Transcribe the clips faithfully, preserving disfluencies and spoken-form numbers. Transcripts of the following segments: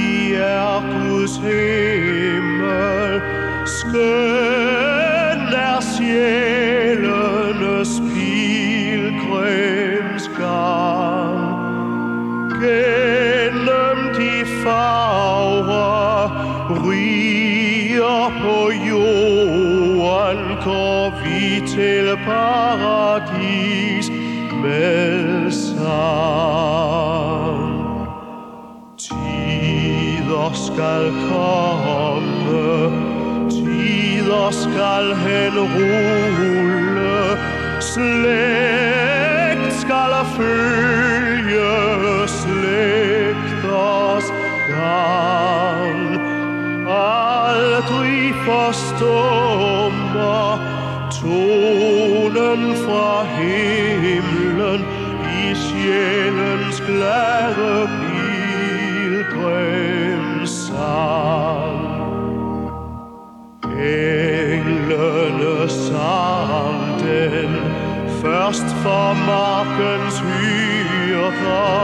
er Guds himmel, skøn er sjælenes pilgrimsgang. Gennem de farver riger på jorden går vi til paradis med sang. Tider skal komme, tider skal henrulle, slægt skal følge slægters gang. Aldrig forstummer tonen fra himlen i sjælens glade pilgrimssang. Englene sang den først for markens hyrder,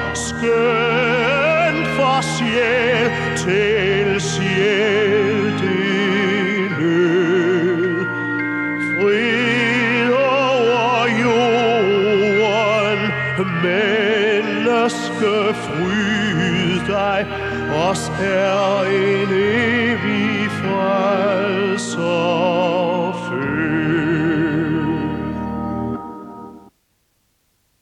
skøn for sjæl til sjæl det lød. Frid over jorden, menneske, fryd dig, os er en evig frelser født.